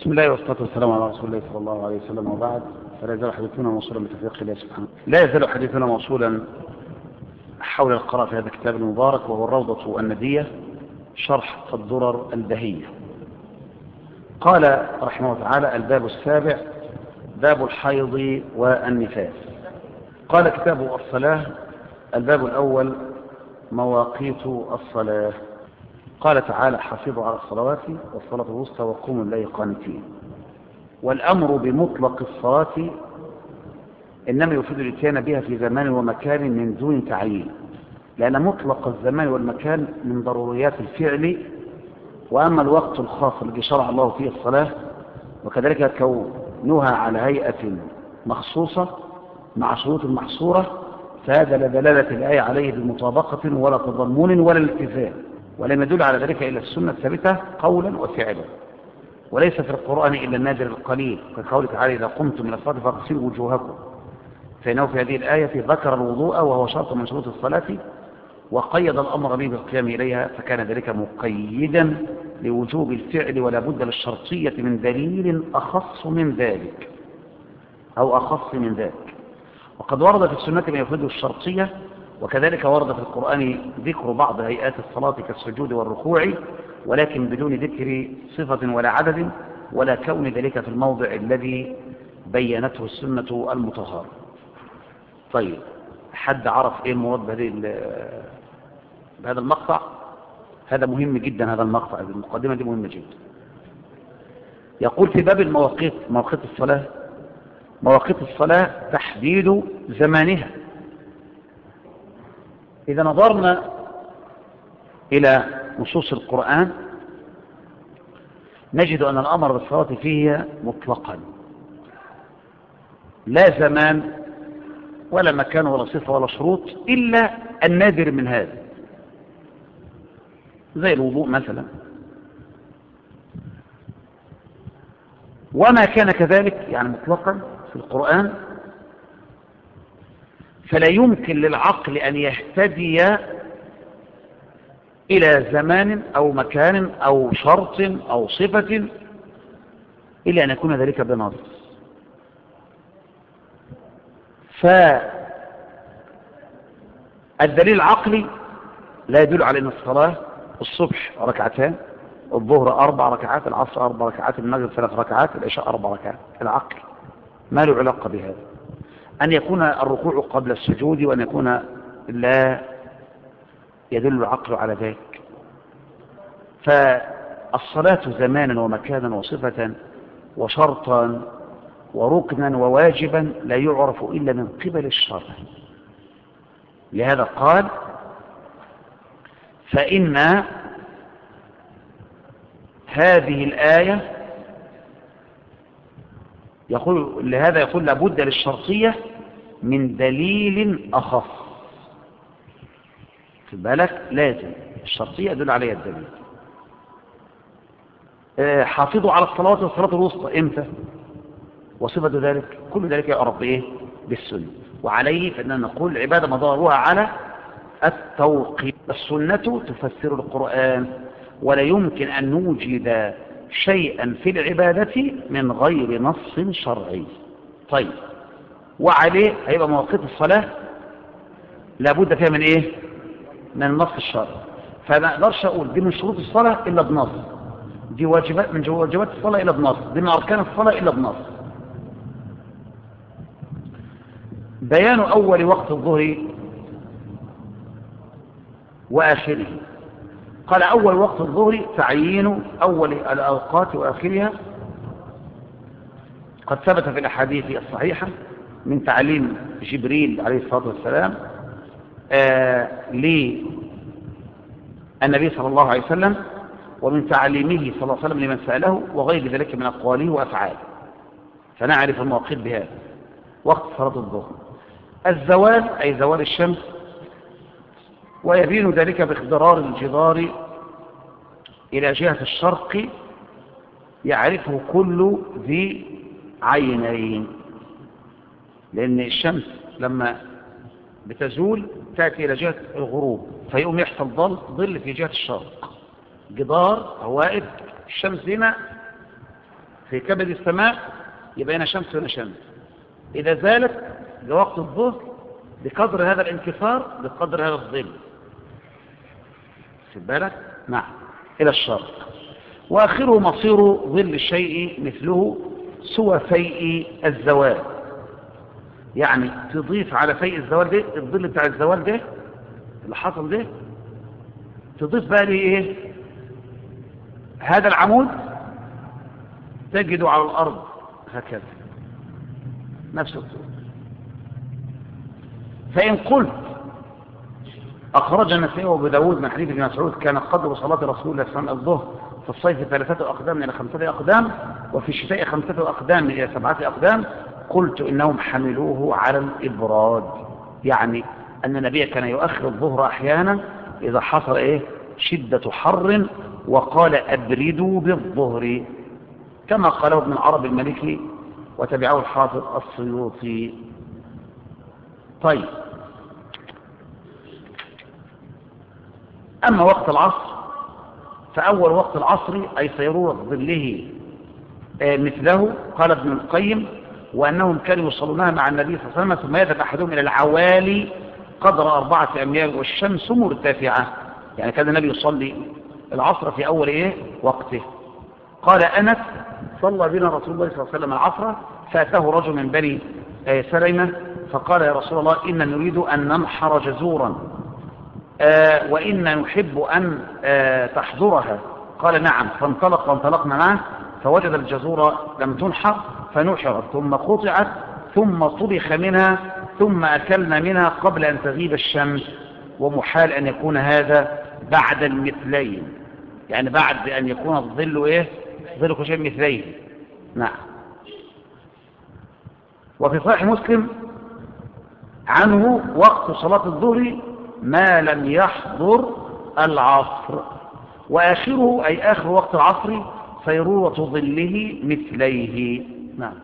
بسم الله والصلاة والسلام على رسول الله صلى الله عليه وسلم، وبعد، فلا يزال حديثنا موصولا بتوفيق الله سبحانه. لا يزال حديثنا موصولا حول القراءة في هذا الكتاب المبارك، وهو الروضة الندية شرح الدرر البهية. قال رحمه الله تعالى: الباب السابع، باب الحيض والنفاس. قال كتاب الصلاة: الباب الأول، مواقيت الصلاة. قال تعالى: حافظوا على الصلوات والصلاة الوسطى وقوموا الليل قانتين. والأمر بمطلق الصلاة إنما يفيد الاتيان بها في زمان ومكان من دون تعيين، لأن مطلق الزمان والمكان من ضروريات الفعل. وأما الوقت الخاص الذي شرع الله فيه الصلاة، وكذلك كونها على هيئة مخصوصة مع شروط محصورة، فهذا لا دلالة الآية عليه بمطابقة ولا تضمن ولا التزام، ولم يدل على ذلك إلا السنة الثابتة قولا وفعلا، وليس في القرآن إلا النادر القليل، كقوله تعالى: إذا قمتم إلى الصلاة فاغسلوا وجوهكم. فإنه في هذه الآية ذكر الوضوء وهو شرط من شروط الصلاة، وقيد الأمر به بالقيام إليها، فكان ذلك مقيدا لوجوب الفعل، ولا بد للشرطية من دليل أخص من ذلك أو أخص من ذلك. وقد ورد في السنة ما يفيد الشرطية، وكذلك ورد في القرآن ذكر بعض هيئات الصلاة كالسجود والركوع، ولكن بدون ذكر صفة ولا عدد، ولا كون ذلك في الموضع الذي بينته السنة المطهرة. طيب، حد عرف ايه المراد بهذا المقطع؟ هذا مهم جدا، هذا المقطع، المقدمة دي مهمة جدا. يقول في باب المواقيت، مواقيت الصلاة. مواقيت الصلاة تحديد زمانها. إذا نظرنا إلى نصوص القرآن نجد أن الأمر بالصلاة فيه مطلقا، لا زمان ولا مكان ولا صفة ولا شروط، إلا النادر من هذا، زي الوضوء مثلا. وما كان كذلك يعني مطلقا في القرآن فلا يمكن للعقل أن يهتدي إلى زمان أو مكان أو شرط أو صفة إلا أن يكون ذلك بنص. فالدليل العقلي لا يدل على أن الصلاة الصبح ركعتان، الظهر 4 ركعات، العصر 4 ركعات، المغرب 3 ركعات، العشاء 4 ركعات. العقل ما له علاقة بهذا. أن يكون الركوع قبل السجود، وأن يكون لا يدل العقل على ذلك. فالصلاة زمانا ومكانا وصفة وشرطا وركنا وواجبا لا يعرف إلا من قبل الشرع. لهذا قال: فإن هذه الآية لهذا يقول لابد للشرطية من دليل أخص. في بالك لازم الشرطية يدل عليها الدليل. حافظوا على الصلوات والصلاة الوسطى إمتى؟ وصفة ذلك كل ذلك يعرف بإيه؟ بالسنة. وعليه فإننا نقول العبادة مدارها على التوقيت. السنة تفسر القرآن، ولا يمكن أن نوجد شيئا في العبادة من غير نص شرعي. طيب، وعليه هيبقى مواقيت الصلاة لابد فيها من إيه؟ من النص الشرعي. فما أقدرش أقول دي من شروط الصلاة إلا بنص، دي واجبات من واجبات الصلاة إلا بنص، دي من أركان الصلاة إلا بنص. بيان أول وقت الظهر وآخره. قال: أول وقت الظهر تعيين أول الأوقات وآخرها. قد ثبت في الأحاديث الصحيحة من تعليم جبريل عليه الصلاة والسلام للنبي صلى الله عليه وسلم، ومن تعليمه صلى الله عليه وسلم لمن سأله، وغير ذلك من أقواله وأفعاله. فنعرف المواقيت بهذا. وقت صلاة الظهر: الزوال أي زوال الشمس، ويبين ذلك باخضرار الجدار إلى جهة الشرق يعرفه كل ذي عينين، لأن الشمس لما بتزول تأتي إلى جهة الغروب، فيقوم يحصل ظل في جهة الشرق، جدار هوائد الشمس هنا في كبد السماء يبقى هنا شمس وهنا شمس. إذا زالت لوقت الظهر بقدر هذا الانكسار بقدر هذا الظل. في بالك؟ نعم. إلى الشرق. وآخره مصير ظل الشيء مثله سوى فيء الزوال، يعني تضيف على فيء الزوال ده الظل بتاع الزوال ده اللي حصل ده، تضيف بقى لي ايه؟ هذا العمود تجده على الأرض هكذا نفس الطول. فإن قلت أخرج النسائي وابو داود من حديث ابن مسعود كان قدر صلاة رسول الله صلى الله عليه وسلم الظهر في الصيف 3 أقدام إلى 5 أقدام وفي الشتاء 5 أقدام إلى 7 أقدام، قلت إنهم حملوه على الإبراد، يعني أن النبي كان يؤخر الظهر أحيانا إذا حصل إيه؟ شدة حر، وقال أبردوا بالظهر كما قاله ابن العربي المالكي وتبعه الحافظ السيوطي. طيب، أما وقت العصر فأول وقت العصر أي صيرورة ظله مثله، قال ابن القيم وأنهم كانوا يصلونها مع النبي صلى الله عليه وسلم ثم يذهب أحدهم إلى العوالي قدر 4 أميال والشمس مرتفعة، يعني كان النبي يصلي العصر في أول إيه؟ وقته. قال أنس صلى بنا رسول الله صلى الله عليه وسلم العصر فأتاه رجل من بني سليمة فقال يا رسول الله إن نريد أن ننحر جزورا وإن نحب أن تحضرها، قال نعم، فانطلق وانطلقنا معه فوجد الجزور لم تنحر فنحرت ثم قطعت ثم طبخ منها ثم أكلنا منها قبل أن تغيب الشمس، ومحال أن يكون هذا بعد المثلين، يعني بعد أن يكون الظل إيه؟ ظل كل شيء مثلين. نعم. وفي صحيح مسلم عنه وقت صلاة الظهر ما لم يحضر العصر، وآخره أي آخر وقت العصر صيرورة ظله مثليه. نعم.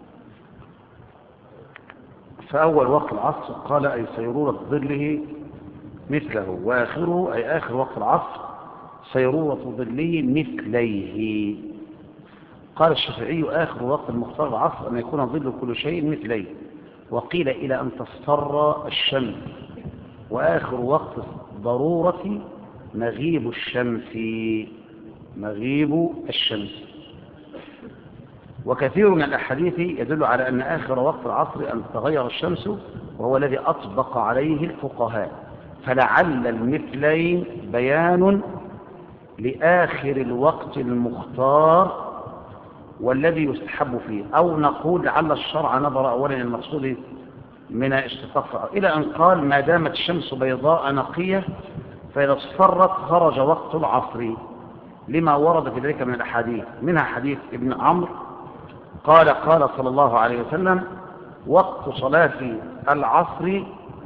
فأول وقت العصر قال أي صيرورة ظله مثله، وآخره أي آخر وقت العصر صيرورة ظله مثليه. قال الشافعي آخر وقت المختار العصر أن يكون ظل كل شيء مثليه، وقيل إلى أن تصفر الشمس، وآخر وقت ضرورة مغيب الشمس. مغيب الشمس. وكثير من الأحاديث يدل على أن آخر وقت العصر أن تغير الشمس، وهو الذي أطبق عليه الفقهاء، فلعل المثلين بيان لآخر الوقت المختار والذي يستحب فيه، أو نقول لعل الشرع نظر أولا المقصود من اشتقاق إلى أن قال ما دامت الشمس بيضاء نقية فإذا اصفرت خرج وقت العصر، لما ورد في ذلك من الأحاديث، منها حديث ابن عمرو قال قال صلى الله عليه وسلم وقت صلاة العصر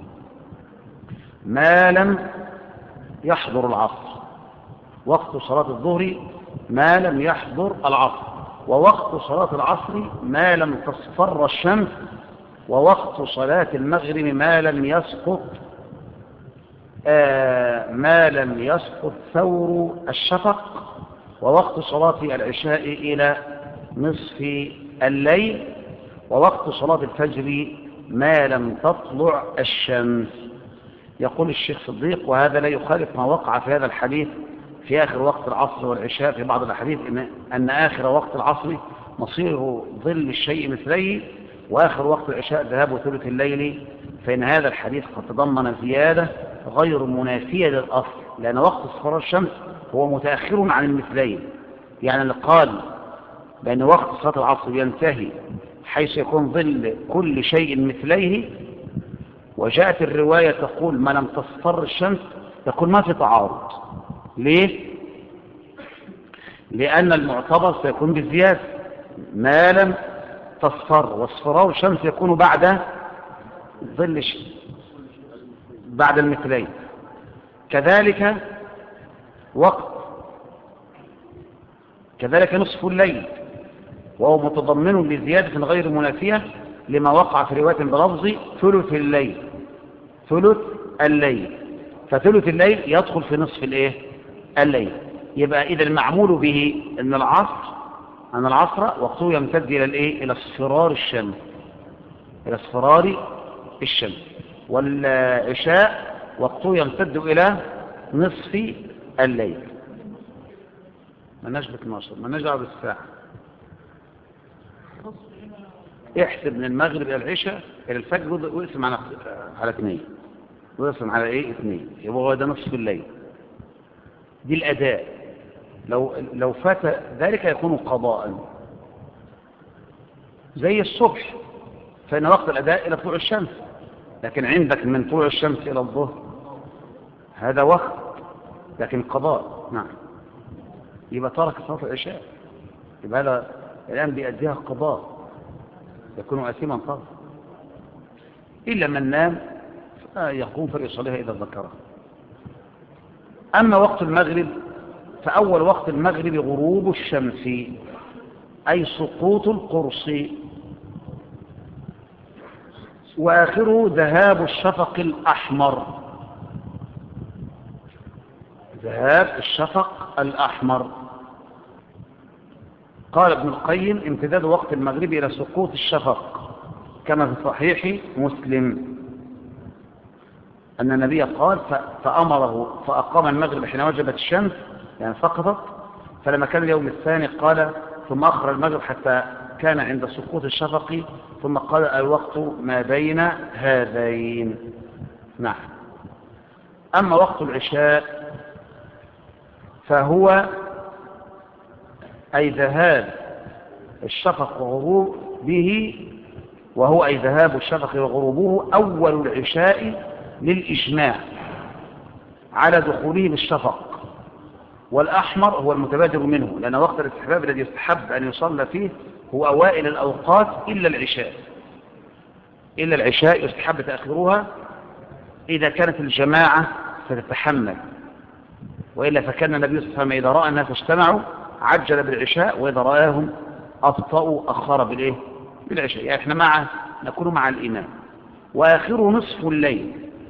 ما لم يحضر العصر، وقت صلاة الظهر ما لم يحضر العصر، ووقت صلاة العصر ما لم تصفر الشمس، ووقت صلاة المغرب ما لم يسقط ثور الشفق، ووقت صلاة العشاء إلى نصف الليل، ووقت صلاة الفجر ما لم تطلع الشمس. يقول الشيخ صديق وهذا لا يخالف ما وقع في هذا الحديث في آخر وقت العصر والعشاء في بعض الأحاديث أن آخر وقت العصر مصير ظل الشيء مثليه، وآخر وقت العشاء ذهاب ثلث الليل، فإن هذا الحديث قد تضمن زيادة غير منافية للأصل، لأن وقت اصفرار الشمس هو متأخر عن المثلين، يعني اللي قال بأن وقت صلاة العصر ينتهي حيث يكون ظل كل شيء مثليه، وجاءت الرواية تقول ما لم تصفر الشمس، يقول ما في تعارض. ليه؟ لأن المعتبر سيكون بالزيادة ما لم تصفر، واصفرار الشمس يكون بعد ظل بعد المثلين. كذلك نصف الليل وهو متضمن لزيادة غير منافية لما وقع في رواية بلفظ ثلث الليل، فثلث الليل يدخل في نصف الليل. يبقى إذا المعمول به أن العصر أن العصر وقته يمتد إلى الإيه؟ إلى اصفرار الشمس، إلى اصفرار الشمس. والعشاء وقته يمتد إلى نصف الليل. ما نجبك 12، ما نجعل بالساعة. احسب من المغرب إلى العشاء إلى الفجر ويقسم على 2، ويقسم على إيه؟ 2، يبقى هو ده نصف الليل. دي الأداء. لو فات ذلك يكون قضاء، زي الصبح فإن وقت الأداء إلى طلوع الشمس، لكن عندك من طلوع الشمس إلى الظهر هذا وقت، لكن قضاء. نعم. يبقى ترك صلاة العشاء، يبقى هذا الآن بيأديها قضاء، يكون أثيما طبعا، إلا من نام يقوم فليصليها إذا ذكره. أما وقت المغرب فأول وقت المغرب غروب الشمس، أي سقوط القرص، وآخره ذهاب الشفق الأحمر، ذهاب الشفق الأحمر. قال ابن القيم امتداد وقت المغرب إلى سقوط الشفق، كما في صحيح مسلم أن النبي قال فأمره فأقام المغرب حين وجبت الشمس، يعني سقطت، فلما كان اليوم الثاني قال ثم أخر المغرب حتى كان عند سقوط الشفق، ثم قال الوقت ما بين هذين. نعم. أما وقت العشاء فهو أي ذهاب الشفق وغروب به، وهو أي ذهاب الشفق وغروبه أول العشاء للإجماع على دخوله بالشفق. والأحمر هو المتبادر منه، لأن وقت الاستحباب الذي يستحب أن يصلى فيه هو أوائل الأوقات إلا العشاء. إلا العشاء يستحب تأخيرها إذا كانت الجماعة ستتحمل، وإلا فكان النبي صلى الله عليه وسلم إذا رأى الناس اجتمعوا عجل بالعشاء، وإذا رآهم أبطأوا أخر بالعشاء. يعني احنا نكون مع الإمام. وآخره نصف الليل،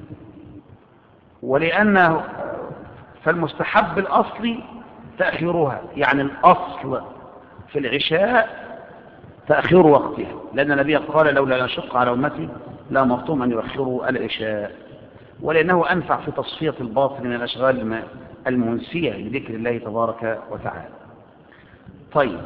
ولأنه فالمستحب الأصلي تأخيرها، يعني الأصل في العشاء تأخير وقتها، لأن النبي قال لولا نشق على أمتي لا مرتم أن يؤخروا العشاء، ولأنه أنفع في تصفية الباطن من الأشغال المنسية لذكر الله تبارك وتعالى. طيب،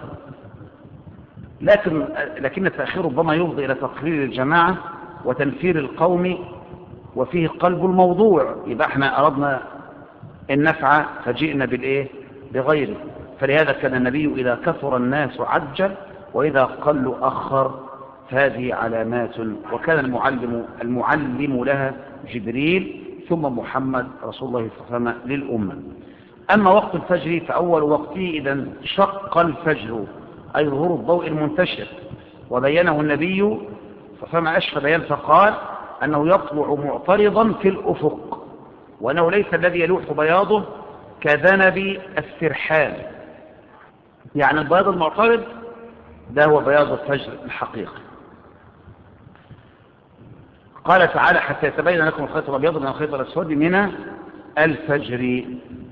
لكن التأخير ربما يفضي إلى تقرير الجماعة وتنفير القوم، وفيه قلب الموضوع، يبقى احنا أردنا النفع فجئنا بغيره. فلهذا كان النبي إذا كثر الناس عجل، وإذا قلوا أخر، فهذه علامات. وكان المعلم لها جبريل، ثم محمد رسول الله صلى الله عليه وسلم للأمة. أما وقت الفجر فأول وقته إذا انشق الفجر، أي ظهور الضوء المنتشر، وبينه النبي صلى الله عليه وسلم أشفى بيان فقال أنه يطلع معترضا في الأفق، وأنه ليس الذي يلوح بياضه كذنب السرحان، يعني البياض المعترض ده هو بياض الفجر الحقيقي. قال تعالى حتى يتبين لكم الخيط الأبيض من الخيط الأسود من الفجر.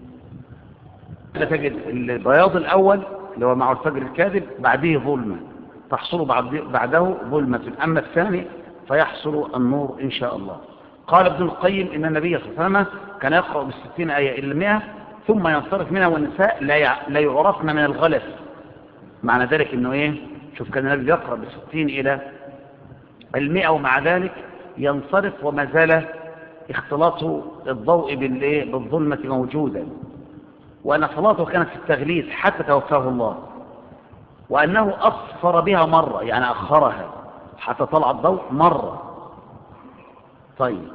تجد البياض الأول اللي هو مع الفجر الكاذب بعده ظلمة، تحصل بعده ظلمة، أما الثاني فيحصل النور إن شاء الله. قال ابن القيم إن النبي صلى الله عليه وسلم كان يقرأ ب60 آية إلى 100 ثم ينصرف منها، والنساء لا يعرفن من الغلس. معنى ذلك إنه شوف كان النبي يقرأ ب60 إلى 100 ومع ذلك ينصرف، وما زال اختلاط الضوء بالظلمة موجودا، وأن صلاته كانت في التغليس حتى توفاه الله، وأنه أصفر بها مرة، يعني أخرها حتى طلع الضوء مرة. طيب،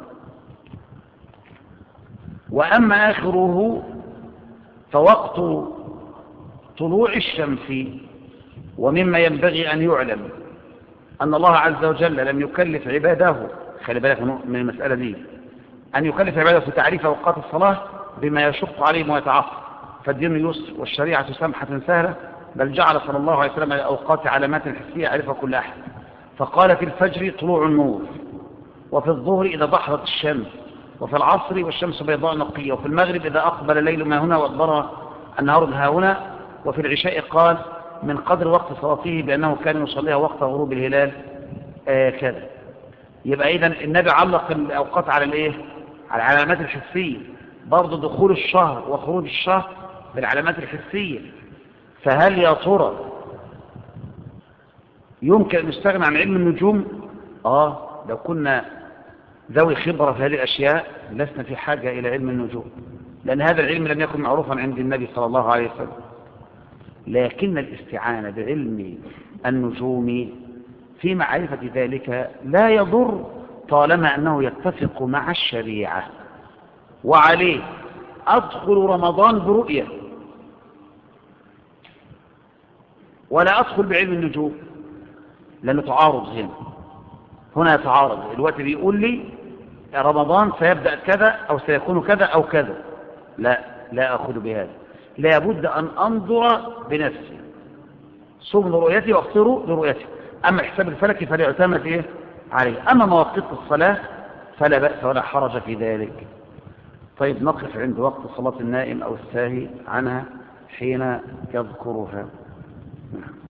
وأما آخره فوقت طلوع الشمس. ومما ينبغي أن يعلم أن الله عز وجل لم يكلف عباده، خلي بالك من المسألة دي، أن يكلف عباده في تعريف أوقات الصلاة بما يشق عليهم ويتعصر، فالدين يسر والشريعة سمحة سهلة، بل جعل صلى الله عليه وسلم لأوقات علامات حسية يعرفها كل أحد. فقال في الفجر طلوع النور، وفي الظهر إذا ضحرت الشمس، وفي العصر والشمس بيضاء نقية، وفي المغرب إذا أقبل الليل ما هنا وأدبر النهار ها هنا، وفي العشاء قال من قدر وقت صلاته بأنه كان يصليها وقت غروب الهلال كذا. يبقى إذن النبي علق الأوقات على الإيه؟ على العلامات الحسية. برضه دخول الشهر وخروج الشهر بالعلامات الحسية. فهل يا ترى يمكن أن نستغنى عن علم النجوم؟ لو كنا ذوي خبرة في هذه الأشياء لسنا في حاجة إلى علم النجوم، لأن هذا العلم لم يكن معروفا عند النبي صلى الله عليه وسلم. لكن الاستعانة بعلم النجوم في معرفة ذلك لا يضر طالما أنه يتفق مع الشريعة. وعليه أدخل رمضان برؤية ولا أدخل بعلم النجوم، لأنه تعارض هنا يتعارض. الوقت بيقول لي رمضان سيبدأ كذا أو سيكون كذا أو كذا، لا أخذ بهذا، لا بد أن أنظر بنفسي. صوم لرؤيتي وافطروا لرؤيتي. أما الحساب الفلكي فليعتمد عليه. أما مواقيت الصلاة فلا بأس ولا حرج في ذلك. طيب نقف عند وقت صلاة النائم أو الساهي عنها حين يذكرها.